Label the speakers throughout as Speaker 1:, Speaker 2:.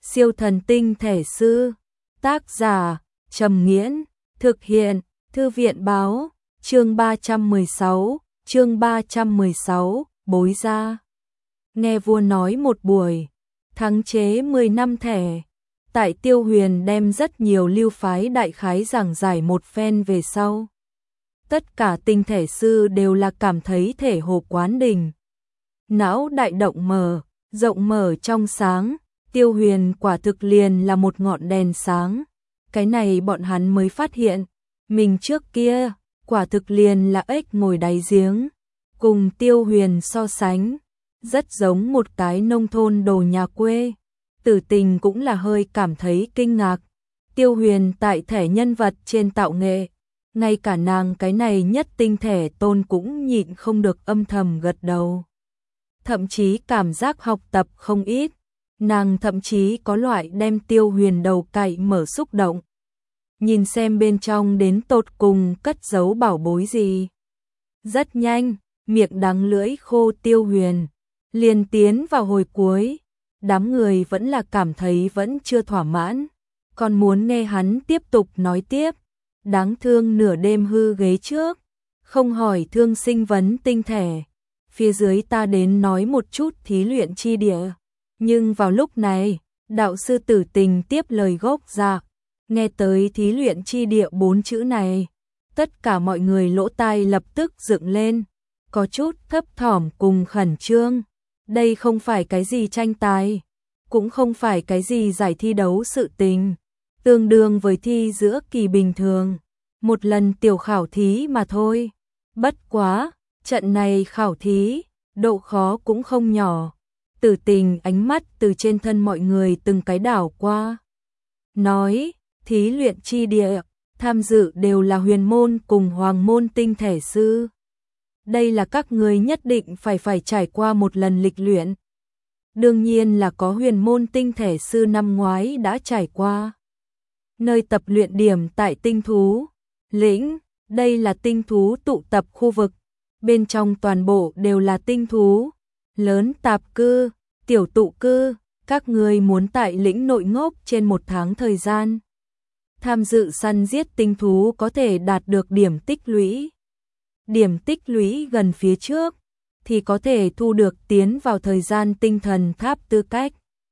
Speaker 1: Siêu thần tinh thể sư. Tác giả Trầm Nghiễn. Thực hiện Thư viện báo. Chương 316, bối ra. Nghe vua nói một buổi, thắng chế 10 năm thẻ. Tại Tiêu Huyền đem rất nhiều lưu phái đại khái giảng giải một phen về sau. Tất cả tinh thể sư đều là cảm thấy thể hồ quán đỉnh. Não đại động mở, rộng mở trong sáng, Tiêu Huyền quả thực liền là một ngọn đèn sáng. Cái này bọn hắn mới phát hiện, mình trước kia, quả thực liền là ếch ngồi đáy giếng. Cùng Tiêu Huyền so sánh, rất giống một cái nông thôn đồ nhà quê. Tử Tình cũng là hơi cảm thấy kinh ngạc. Tiêu Huyền tại thẻ nhân vật trên tạo nghệ, ngay cả nàng cái này nhất tinh thể tôn cũng nhịn không được âm thầm gật đầu. Thậm chí cảm giác học tập không ít, nàng thậm chí có loại đem Tiêu Huyền đầu cạy mở xúc động. Nhìn xem bên trong đến tột cùng cất giấu bảo bối gì. Rất nhanh, miệng đắng lưỡi khô Tiêu Huyền liền tiến vào hồi cuối. Đám người vẫn là cảm thấy vẫn chưa thỏa mãn, còn muốn nghe hắn tiếp tục nói tiếp. Đáng thương nửa đêm hư ghế trước, không hỏi thương sinh vấn tinh thể. Phía dưới ta đến nói một chút thí luyện chi địa. Nhưng vào lúc này, đạo sư Tử Tình tiếp lời gốc ra. Nghe tới thí luyện chi địa 4 chữ này, tất cả mọi người lỗ tai lập tức dựng lên, có chút thấp thỏm cùng khẩn trương. Đây không phải cái gì tranh tài, cũng không phải cái gì giải thi đấu sự tình, tương đương với thi giữa kỳ bình thường, một lần tiểu khảo thí mà thôi. Bất quá, trận này khảo thí, độ khó cũng không nhỏ. Tử Tình ánh mắt từ trên thân mọi người từng cái đảo qua. Nói, thí luyện chi địa, tham dự đều là huyền môn cùng hoàng môn tinh thể sư. Đây là các người nhất định phải trải qua một lần lịch luyện. Đương nhiên là có huyền môn tinh thể sư năm ngoái đã trải qua. Nơi tập luyện điểm tại tinh thú lĩnh, đây là tinh thú tụ tập khu vực. Bên trong toàn bộ đều là tinh thú, lớn tạp cư, tiểu tụ cư. Các người muốn tại lĩnh nội ngốc trên 1 tháng thời gian. Tham dự săn giết tinh thú có thể đạt được điểm tích lũy. Điểm tích lũy gần phía trước thì có thể thu được tiến vào thời gian tinh thần tháp tư cách.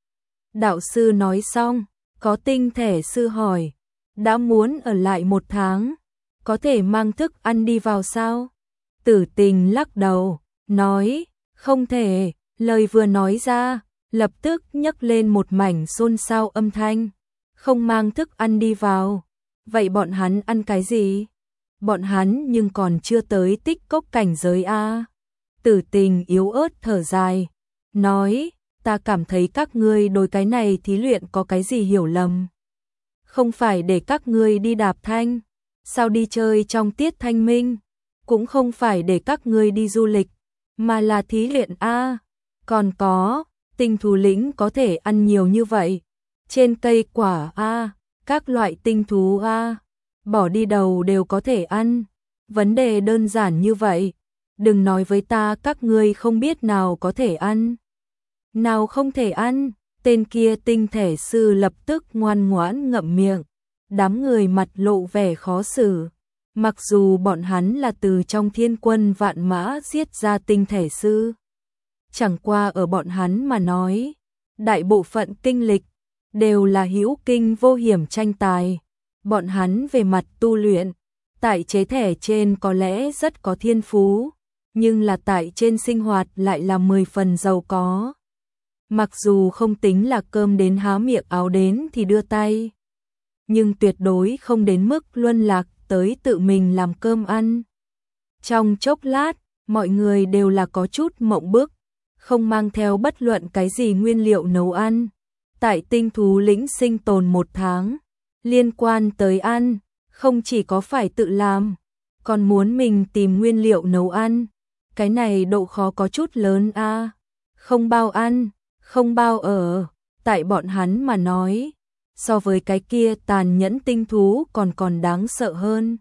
Speaker 1: Đạo sư nói xong, có tinh thể sư hỏi, đã muốn ở lại 1 tháng, có thể mang thức ăn đi vào sao? Tử Tình lắc đầu, nói, không thể. Lời vừa nói ra, lập tức nhấc lên một mảnh xôn xao âm thanh. Không mang thức ăn đi vào, vậy bọn hắn ăn cái gì? Bọn hắn nhưng còn chưa tới tích cốc cảnh giới a. Tử Tình yếu ớt thở dài, nói, ta cảm thấy các ngươi đối cái này thí luyện có cái gì hiểu lầm. Không phải để các ngươi đi đạp thanh, sao đi chơi trong tiết thanh minh, cũng không phải để các ngươi đi du lịch, mà là thí luyện a. Còn có, tinh thú lĩnh có thể ăn nhiều như vậy. Trên cây quả a, các loại tinh thú a, bỏ đi đầu đều có thể ăn. Vấn đề đơn giản như vậy, đừng nói với ta các ngươi không biết nào có thể ăn, nào không thể ăn. Tên kia tinh thể sư lập tức ngoan ngoãn ngậm miệng. Đám người mặt lộ vẻ khó xử. Mặc dù bọn hắn là từ trong thiên quân vạn mã giết ra tinh thể sư, chẳng qua ở bọn hắn mà nói, đại bộ phận kinh lịch đều là hữu kinh vô hiểm tranh tài. Bọn hắn về mặt tu luyện, tại chế thẻ trên có lẽ rất có thiên phú, nhưng là tại trên sinh hoạt lại là 10 phần giàu có. Mặc dù không tính là cơm đến há miệng áo đến thì đưa tay, nhưng tuyệt đối không đến mức luân lạc tới tự mình làm cơm ăn. Trong chốc lát, mọi người đều là có chút mộng bức, không mang theo bất luận cái gì nguyên liệu nấu ăn. Tại tinh thú lĩnh sinh tồn 1 tháng, liên quan tới ăn, không chỉ có phải tự làm, còn muốn mình tìm nguyên liệu nấu ăn. Cái này độ khó có chút lớn a. Không bao ăn, không bao ở, tại bọn hắn mà nói, so với cái kia tàn nhẫn tinh thú còn đáng sợ hơn.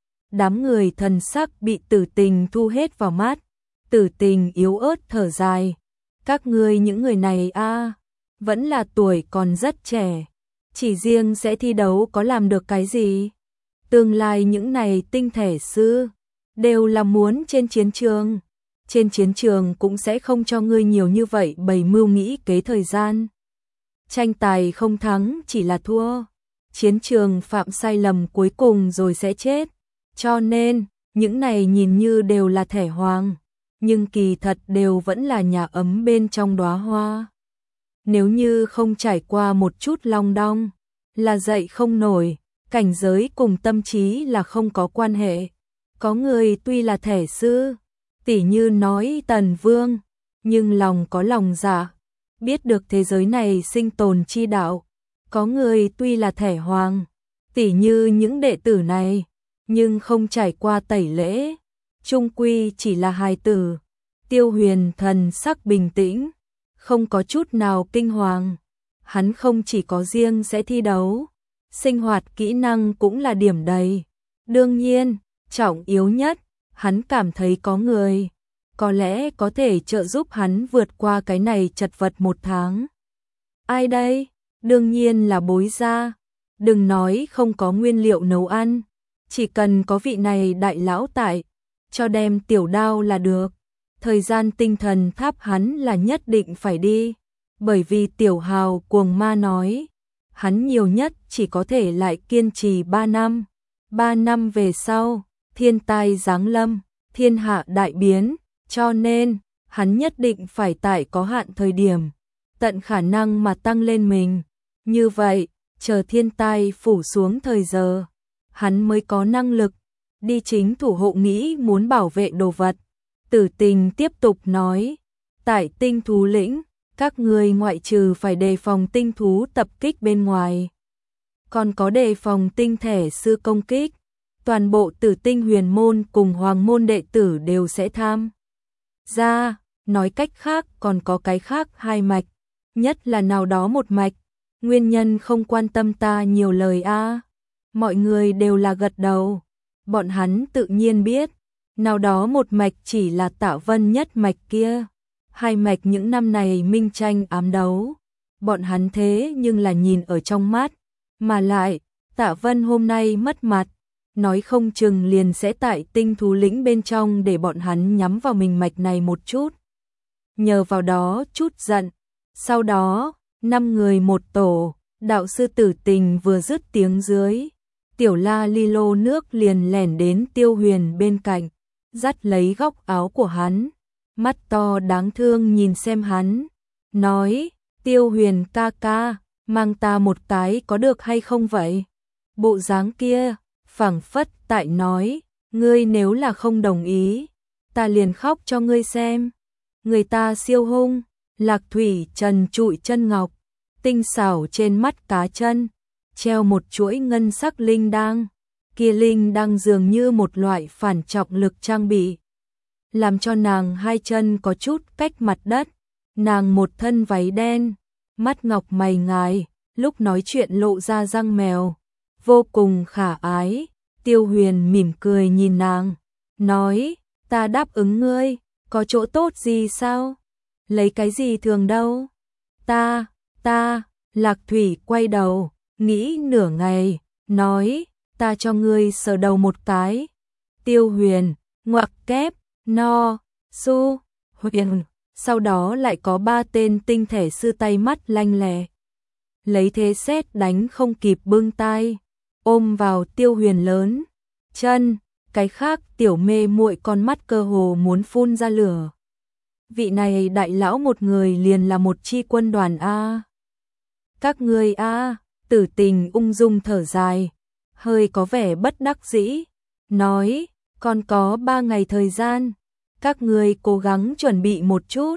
Speaker 1: Đám người thần sắc bị Tử Tình thu hết vào mắt. Tử Tình yếu ớt thở dài, các ngươi những người này a, vẫn là tuổi còn rất trẻ, chỉ riêng sẽ thi đấu có làm được cái gì? Tương lai những này tinh thể sư đều là muốn trên chiến trường. Trên chiến trường cũng sẽ không cho ngươi nhiều như vậy bày mưu nghĩ kế thời gian. Tranh tài không thắng chỉ là thua. Chiến trường phạm sai lầm cuối cùng rồi sẽ chết. Cho nên, những này nhìn như đều là thẻ hoàng, nhưng kỳ thật đều vẫn là nhà ấm bên trong đóa hoa. Nếu như không trải qua một chút long đong, là dậy không nổi, cảnh giới cùng tâm trí là không có quan hệ. Có người tuy là thẻ sư, tỉ như nói Tần Vương, nhưng lòng có lòng dạ, biết được thế giới này sinh tồn chi đạo. Có người tuy là thẻ hoàng, tỉ như những đệ tử này, nhưng không trải qua tẩy lễ, chung quy chỉ là hài tử. Tiêu Huyền thần sắc bình tĩnh, không có chút nào kinh hoàng. Hắn không chỉ có riêng sẽ thi đấu, sinh hoạt kỹ năng cũng là điểm đầy. Đương nhiên, trọng yếu nhất, hắn cảm thấy có người, có lẽ có thể trợ giúp hắn vượt qua cái này chật vật một tháng. Ai đây? Đương nhiên là Bối gia. Đừng nói không có nguyên liệu nấu ăn, chỉ cần có vị này đại lão tại, cho đem tiểu đao là được. Thời gian tinh thần tháp hắn là nhất định phải đi, bởi vì tiểu hào cuồng ma nói, hắn nhiều nhất chỉ có thể lại kiên trì 3 năm. 3 năm về sau, thiên tai giáng lâm, thiên hạ đại biến, cho nên, hắn nhất định phải tại có hạn thời điểm, tận khả năng mà tăng lên mình. Như vậy, chờ thiên tai phủ xuống thời giờ, hắn mới có năng lực đi chính thủ hộ nghĩ muốn bảo vệ đồ vật. Tử Tình tiếp tục nói, tại tinh thú lĩnh, các người ngoại trừ phải đề phòng tinh thú tập kích bên ngoài, còn có đề phòng tinh thể sư công kích. Toàn bộ Tử Tinh huyền môn cùng hoàng môn đệ tử đều sẽ tham gia. Nói cách khác còn có cái khác 2 mạch, nhất là nào đó một mạch. Nguyên nhân không quan tâm ta nhiều lời a. Mọi người đều là gật đầu. Bọn hắn tự nhiên biết, nào đó một mạch chỉ là Tạ Vân nhất mạch kia. 2 mạch những năm này minh tranh ám đấu, bọn hắn thế nhưng là nhìn ở trong mắt. Mà lại, Tạ Vân hôm nay mất mặt, nói không chừng liền sẽ tại tinh thú lĩnh bên trong để bọn hắn nhắm vào mình mạch này một chút. Nhờ vào đó chút giận. Sau đó, 5 người một tổ, đạo sư Tử Tình vừa dứt tiếng dưới, tiểu la ly lô nước liền lẻn đến Tiêu Huyền bên cạnh, dắt lấy góc áo của hắn, mắt to đáng thương nhìn xem hắn, nói, Tiêu Huyền ca ca, mang ta một cái có được hay không vậy? Bộ dáng kia, phảng phất tại nói, ngươi nếu là không đồng ý, ta liền khóc cho ngươi xem. Người ta siêu hung, lạc thủy trần trụi chân ngọc, tinh xảo trên mắt cá chân, treo một chuỗi ngân sắc linh đăng, kia linh đăng dường như một loại phản trọng lực trang bị, làm cho nàng 2 chân có chút cách mặt đất. Nàng một thân váy đen, mắt ngọc mày ngài, lúc nói chuyện lộ ra răng mèo, vô cùng khả ái. Tiêu Huyền mỉm cười nhìn nàng, nói, ta đáp ứng ngươi, có chỗ tốt gì sao? Lấy cái gì thường đâu? Ta, Lạc Thủy quay đầu, nghĩ nửa ngày, nói, ta cho ngươi sờ đầu một cái. Tiêu Huyền, ngoặc kép, no, su, huyền, sau đó lại có 3 tên tinh thể sư tay mắt lanh lẹ. Lấy thế sét đánh không kịp bưng tay, ôm vào Tiêu Huyền lớn chân, cái khác tiểu mê muội con mắt cơ hồ muốn phun ra lửa. Vị này đại lão một người liền là một chi quân đoàn a. Các ngươi a. Tử Tình ung dung thở dài, hơi có vẻ bất đắc dĩ, nói, còn có 3 ngày thời gian, các ngươi cố gắng chuẩn bị một chút.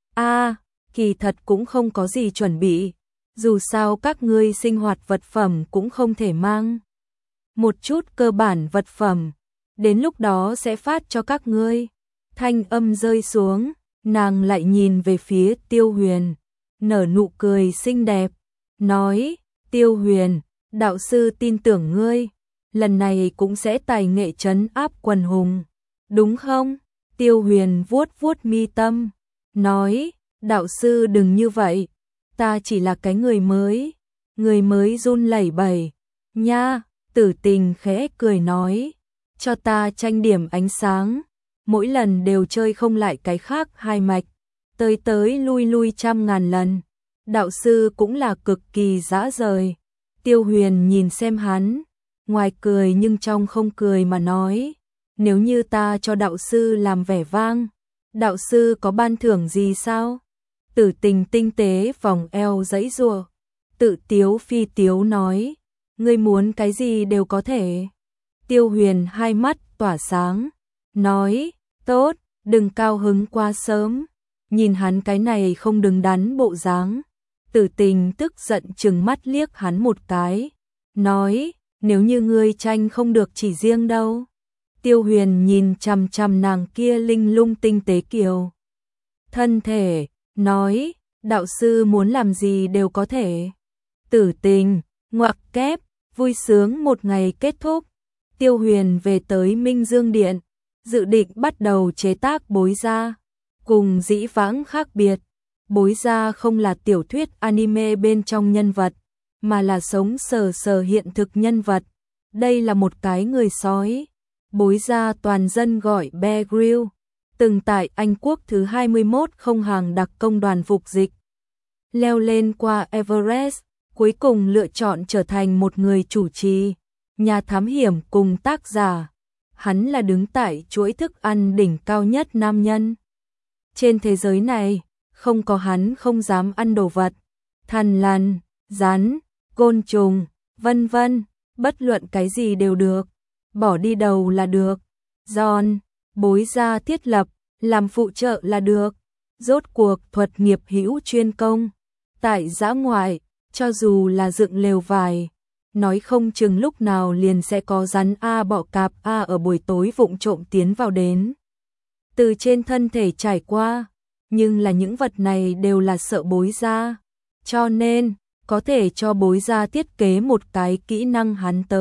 Speaker 1: Kỳ thật cũng không có gì chuẩn bị, dù sao các ngươi sinh hoạt vật phẩm cũng không thể mang. Một chút cơ bản vật phẩm, đến lúc đó sẽ phát cho các ngươi. Thanh âm rơi xuống, nàng lại nhìn về phía Tiêu Huyền, nở nụ cười xinh đẹp, nói, Tiêu Huyền, đạo sư tin tưởng ngươi, lần này cũng sẽ tài nghệ trấn áp quần hùng, đúng không? Tiêu Huyền vuốt vuốt mi tâm, nói, đạo sư đừng như vậy, ta chỉ là cái người mới run lẩy bẩy. Nha, Tử Tình khẽ cười nói, cho ta tranh điểm ánh sáng, mỗi lần đều chơi không lại cái khác hai mạch, tới lui trăm ngàn lần. Đạo sư cũng là cực kỳ dã rời. Tiêu Huyền nhìn xem hắn, ngoài cười nhưng trong không cười mà nói, nếu như ta cho đạo sư làm vẻ vang, đạo sư có ban thưởng gì sao? Tử Tình tinh tế vòng eo giãy giụa, tự tiếu phi tiếu nói, ngươi muốn cái gì đều có thể. Tiêu Huyền hai mắt tỏa sáng, nói, tốt, đừng cao hứng quá sớm. Nhìn hắn cái này không đứng đắn bộ dáng, Tử Tình tức giận trừng mắt liếc hắn một cái, nói, nếu như ngươi tranh không được chỉ riêng đâu. Tiêu Huyền nhìn chằm chằm nàng kia linh lung tinh tế kiều thân thể, nói, đạo sư muốn làm gì đều có thể. Tử Tình, ngoặc kép, vui sướng một ngày kết thúc. Tiêu Huyền về tới Minh Dương Điện, dự định bắt đầu chế tác Bối Gia. Cùng dĩ vãng khác biệt, Bối Gia không là tiểu thuyết anime bên trong nhân vật, mà là sống sờ hiện thực nhân vật. Đây là một cái người sói. Bối Gia toàn dân gọi Bear Grylls, từng tại Anh quốc thứ 21 không hàng đặc công đoàn phục dịch, leo lên qua Everest, cuối cùng lựa chọn trở thành một người chủ trì, nhà thám hiểm cùng tác giả. Hắn là đứng tại chuỗi thức ăn đỉnh cao nhất nam nhân. Trên thế giới này, không có hắn không dám ăn đồ vật, thằn lằn, rắn, côn trùng, vân vân, bất luận cái gì đều được, bỏ đi đầu là được. Giòn, Bối Gia thiết lập, làm phụ trợ là được. Rốt cuộc thuật nghiệp hữu chuyên công, tại dã ngoại, cho dù là dựng lều vải, nói không chừng lúc nào liền sẽ có rắn A bọ cạp A ở buổi tối vụng trộm tiến vào đến, từ trên thân thể trải qua, nhưng là những vật này đều là sợ Bối Gia, cho nên có thể cho Bối Gia thiết kế một cái kỹ năng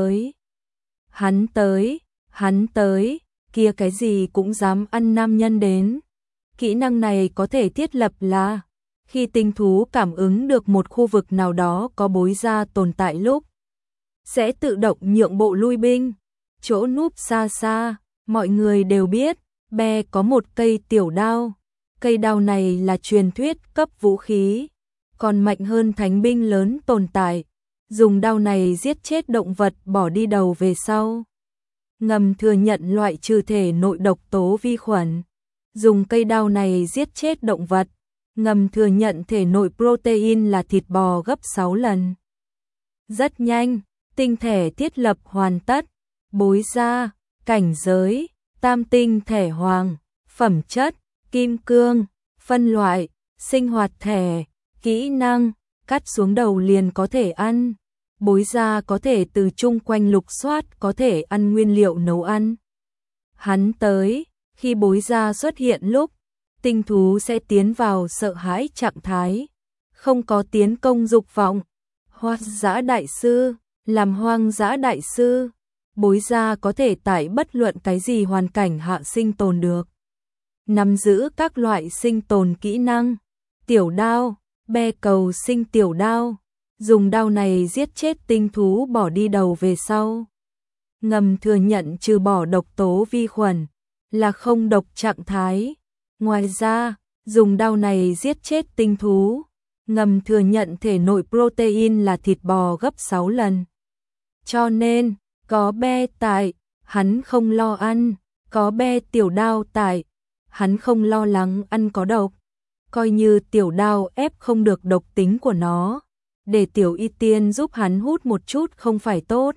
Speaker 1: hắn tới, kia cái gì cũng dám ăn nam nhân đến. Kỹ năng này có thể thiết lập là khi tinh thú cảm ứng được một khu vực nào đó có Bối Gia tồn tại lúc, sẽ tự động nhượng bộ lui binh. Chỗ núp xa xa, mọi người đều biết, Be có một cây tiểu đao. Cây đao này là truyền thuyết cấp vũ khí, còn mạnh hơn thánh binh lớn tồn tại. Dùng đao này giết chết động vật bỏ đi đầu về sau, ngầm thừa nhận loại trừ thể nội độc tố vi khuẩn. Dùng cây đao này giết chết động vật, ngầm thừa nhận thể nội protein là thịt bò gấp 6 lần. Rất nhanh, tinh thể thiết lập hoàn tất. Bối Gia, cảnh giới, tam tinh thể hoàng, phẩm chất, kim cương, phân loại, sinh hoạt thể, kỹ năng, cắt xuống đầu liền có thể ăn. Bối Gia có thể từ chung quanh lục soát có thể ăn nguyên liệu nấu ăn. Hắn tới, khi Bối Gia xuất hiện lúc, tinh thú sẽ tiến vào sợ hãi trạng thái, không có tiến công dục vọng. Hoang dã đại sư, làm hoang dã đại sư, Bối Gia có thể tại bất luận cái gì hoàn cảnh hạ sinh tồn được. Nắm giữ các loại sinh tồn kỹ năng. Tiểu đao, Be cầu sinh tiểu đao, dùng đao này giết chết tinh thú bỏ đi đầu về sau, ngầm thừa nhận trừ bỏ độc tố vi khuẩn, là không độc trạng thái. Ngoài ra, dùng đao này giết chết tinh thú, ngầm thừa nhận thể nội protein là thịt bò gấp 6 lần. Cho nên, có Be tại, hắn không lo ăn, có Be tiểu đao tại, hắn không lo lắng ăn có độc. Coi như tiểu đao ép không được độc tính của nó, để tiểu y tiên giúp hắn hút một chút không phải tốt.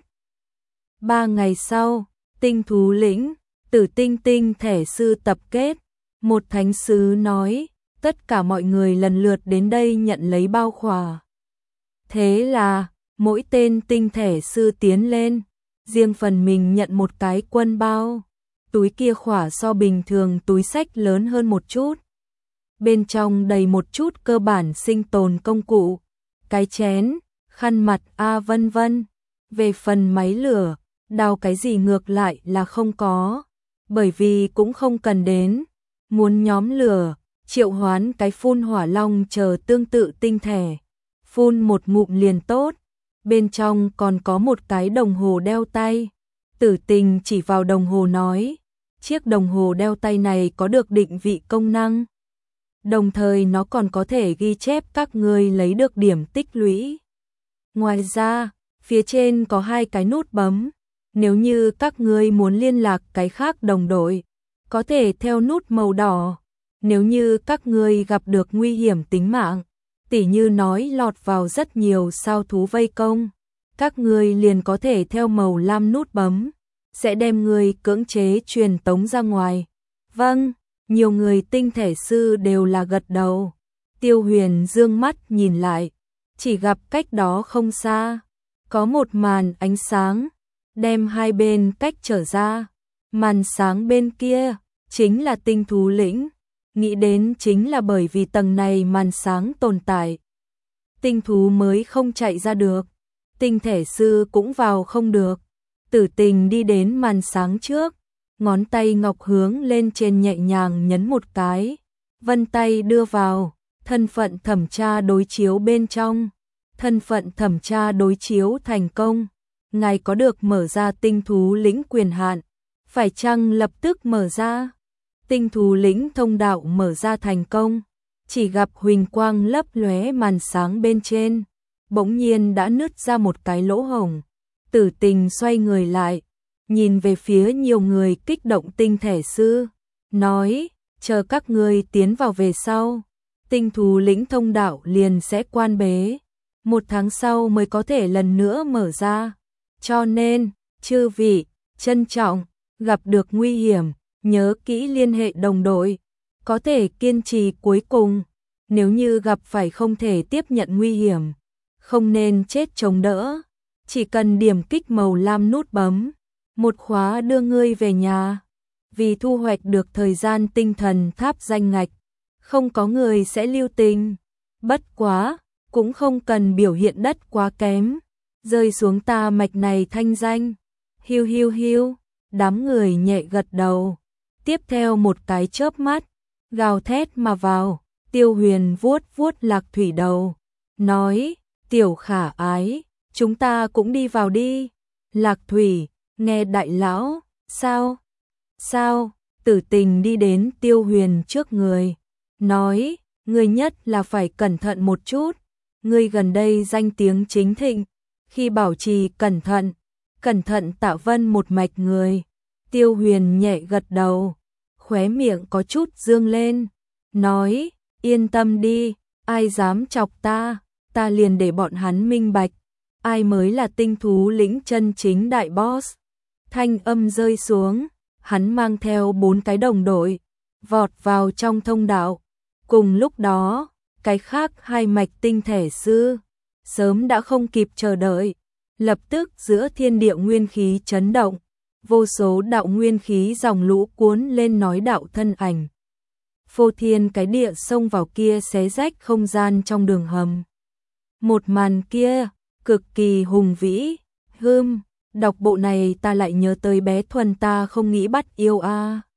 Speaker 1: 3 ngày sau, tinh thú lĩnh, Tử tinh thể sư tập kết. Một thánh sứ nói, tất cả mọi người lần lượt đến đây nhận lấy bao khỏa. Thế là, mỗi tên tinh thể sư tiến lên, riêng phần mình nhận một cái quân bao. Túi kia khỏa so bình thường túi xách lớn hơn một chút. Bên trong đầy một chút cơ bản sinh tồn công cụ, cái chén, khăn mặt vân vân. Về phần máy lửa, đào cái gì ngược lại là không có, bởi vì cũng không cần đến. Muốn nhóm lửa, triệu hoán cái phun hỏa long chờ tương tự tinh thể, phun một ngụm liền tốt, bên trong còn có một cái đồng hồ đeo tay. Tử Tình chỉ vào đồng hồ nói, chiếc đồng hồ đeo tay này có được định vị công năng. Đồng thời nó còn có thể ghi chép các ngươi lấy được điểm tích lũy. Ngoài ra, phía trên có 2 cái nút bấm. Nếu như các ngươi muốn liên lạc cái khác đồng đội, có thể theo nút màu đỏ. Nếu như các ngươi gặp được nguy hiểm tính mạng, tỉ như nói lọt vào rất nhiều sao thú vây công, các ngươi liền có thể theo màu lam nút bấm, sẽ đem ngươi cưỡng chế truyền tống ra ngoài. Vâng, nhiều người tinh thể sư đều là gật đầu. Tiêu Huyền dương mắt nhìn lại, chỉ gặp cách đó không xa, có một màn ánh sáng, đem hai bên cách trở ra. Màn sáng bên kia, chính là tinh thú lĩnh. Nghĩ đến chính là bởi vì tầng này màn sáng tồn tại, tinh thú mới không chạy ra được, tinh thể sư cũng vào không được. Tử Tình đi đến màn sáng trước, ngón tay ngọc hướng lên trên nhẹ nhàng nhấn một cái, vân tay đưa vào, thân phận thẩm tra đối chiếu bên trong. Thân phận thẩm tra đối chiếu thành công, ngài có được mở ra tinh thú lĩnh quyền hạn, phải chăng lập tức mở ra? Tinh thú lĩnh thông đạo mở ra thành công, chỉ gặp huỳnh quang lấp lóe màn sáng bên trên, bỗng nhiên đã nứt ra một cái lỗ hổng. Tử Tình xoay người lại, nhìn về phía nhiều người kích động tinh thể sư, nói, chờ các ngươi tiến vào về sau, tinh thú lĩnh thông đạo liền sẽ quan bế, 1 tháng sau mới có thể lần nữa mở ra. Cho nên, chư vị, trân trọng, gặp được nguy hiểm, nhớ kỹ liên hệ đồng đội, có thể kiên trì cuối cùng. Nếu như gặp phải không thể tiếp nhận nguy hiểm, không nên chết chống đỡ, chỉ cần điểm kích màu lam nút bấm, một khóa đưa ngươi về nhà. Vì thu hoạch được thời gian tinh thần tháp danh ngạch, không có người sẽ lưu tình. Bất quá, cũng không cần biểu hiện đất quá kém, rơi xuống ta mạch này thanh danh. Hiu hiu hiu, đám người nhẹ gật đầu. Tiếp theo một cái chớp mắt, gào thét mà vào. Tiêu Huyền vuốt vuốt Lạc Thủy đầu, nói, tiểu khả ái, chúng ta cũng đi vào đi. Lạc Thủy, nghe đại lão, sao? Sao? Tử Tình đi đến Tiêu Huyền trước người, nói, ngươi nhất là phải cẩn thận một chút, ngươi gần đây danh tiếng chính thịnh, khi bảo trì cẩn thận Tạ Vân một mạch người. Tiêu Huyền nhẹ gật đầu, khóe miệng có chút dương lên, nói, yên tâm đi, ai dám chọc ta liền để bọn hắn minh bạch, ai mới là tinh thú lĩnh chân chính đại boss. Thanh âm rơi xuống, hắn mang theo 4 cái đồng đội, vọt vào trong thông đạo. Cùng lúc đó, cái khác 2 mạch tinh thể sư, sớm đã không kịp chờ đợi, lập tức giữa thiên địa nguyên khí chấn động, vô số đạo nguyên khí dòng lũ cuốn lên nói đạo thân ảnh. Phô thiên cái địa xông vào kia xé rách không gian trong đường hầm. Một màn kia, cực kỳ hùng vĩ, đọc bộ này ta lại nhớ tới bé Thuần ta không nghĩ bắt yêu a.